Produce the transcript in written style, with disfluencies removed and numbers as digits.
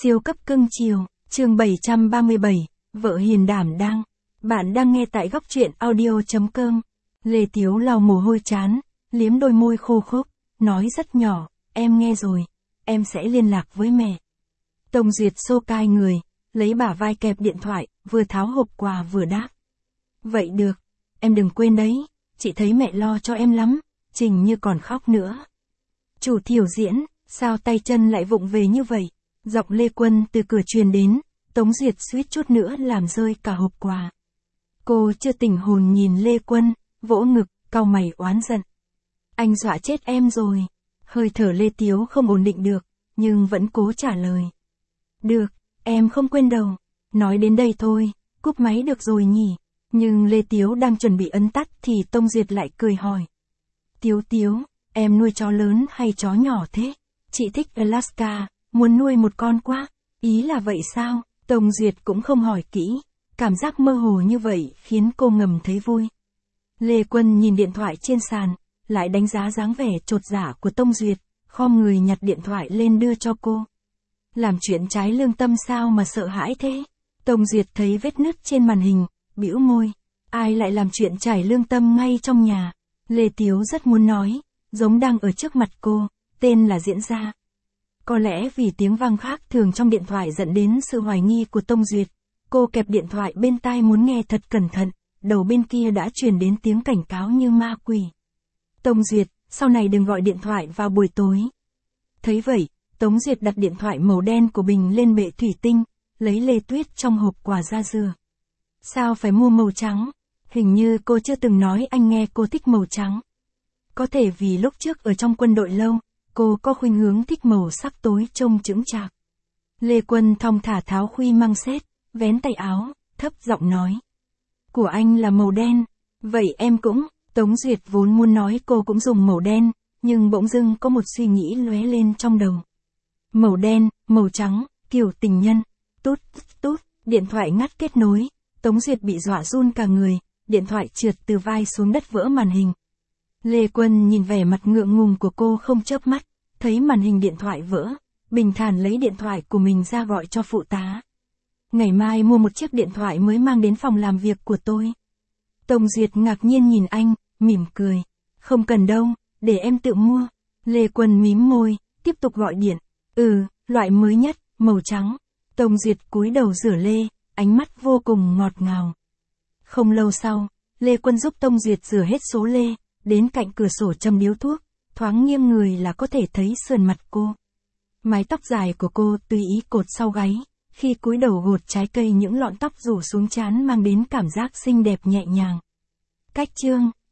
Siêu cấp cưng chiều, chương 737, vợ hiền đảm đang. Bạn đang nghe tại góc truyện audio.com. Lê Tiếu lau mồ hôi trán, liếm đôi môi khô khốc, nói rất nhỏ, em nghe rồi, em sẽ liên lạc với mẹ. Tông Duyệt xô cai người, lấy bả vai kẹp điện thoại, vừa tháo hộp quà vừa đáp. Vậy được, em đừng quên đấy, chị thấy mẹ lo cho em lắm, Trình Như còn khóc nữa. Chủ thiểu diễn, sao tay chân lại vụng về như vậy? Giọng Lê Quân từ cửa truyền đến, Tống Duyệt suýt chút nữa làm rơi cả hộp quà. Cô chưa tỉnh hồn nhìn Lê Quân, vỗ ngực, cau mày oán giận. Anh dọa chết em rồi. Hơi thở Lê Tiếu không ổn định được, nhưng vẫn cố trả lời. Được, em không quên đâu. Nói đến đây thôi, cúp máy được rồi nhỉ. Nhưng Lê Tiếu đang chuẩn bị ấn tắt thì Tông Duyệt lại cười hỏi. Tiếu, em nuôi chó lớn hay chó nhỏ thế? Chị thích Alaska, muốn nuôi một con quá. Ý là vậy sao? Tông Duyệt cũng không hỏi kỹ. Cảm giác mơ hồ như vậy khiến cô ngầm thấy vui. Lê Quân nhìn điện thoại trên sàn, lại đánh giá dáng vẻ chột dạ của Tông Duyệt, khom người nhặt điện thoại lên đưa cho cô. Làm chuyện trái lương tâm sao mà sợ hãi thế? Tông Duyệt thấy vết nứt trên màn hình, bĩu môi. Ai lại làm chuyện trái lương tâm ngay trong nhà? Lê Tiếu rất muốn nói, giống đang ở trước mặt cô, tên là diễn gia. Có lẽ vì tiếng vang khác thường trong điện thoại dẫn đến sự hoài nghi của Tông Duyệt. Cô kẹp điện thoại bên tai muốn nghe thật cẩn thận, đầu bên kia đã truyền đến tiếng cảnh cáo như ma quỷ. Tông Duyệt, sau này đừng gọi điện thoại vào buổi tối. Thấy vậy, Tống Duyệt đặt điện thoại màu đen của mình lên bệ thủy tinh, lấy lê tuyết trong hộp quà ra dừa. Sao phải mua màu trắng? Hình như cô chưa từng nói anh nghe cô thích màu trắng. Có thể vì lúc trước ở trong quân đội lâu, cô có khuynh hướng thích màu sắc tối trông chững chạc. Lê Quân thong thả tháo khuy măng xét, vén tay áo, thấp giọng nói. Của anh là màu đen, vậy em cũng. Tống Duyệt vốn muốn nói cô cũng dùng màu đen, nhưng bỗng dưng có một suy nghĩ lóe lên trong đầu. Màu đen, màu trắng, kiểu tình nhân. Tút, điện thoại ngắt kết nối. Tống Duyệt bị dọa run cả người, điện thoại trượt từ vai xuống đất vỡ màn hình. Lê Quân nhìn vẻ mặt ngượng ngùng của cô không chớp mắt, thấy màn hình điện thoại vỡ, bình thản lấy điện thoại của mình ra gọi cho phụ tá. Ngày mai mua một chiếc điện thoại mới mang đến phòng làm việc của tôi. Tông Duyệt ngạc nhiên nhìn anh, mỉm cười. Không cần đâu, để em tự mua. Lê Quân mím môi, tiếp tục gọi điện. Loại mới nhất, màu trắng. Tông Duyệt cúi đầu rửa lê, ánh mắt vô cùng ngọt ngào. Không lâu sau, Lê Quân giúp Tông Duyệt rửa hết số lê, đến cạnh cửa sổ châm điếu thuốc, thoáng nghiêng người là có thể thấy sườn mặt cô. Mái tóc dài của cô tùy ý cột sau gáy, khi cúi đầu gột trái cây những lọn tóc rủ xuống trán mang đến cảm giác xinh đẹp nhẹ nhàng. Cách chương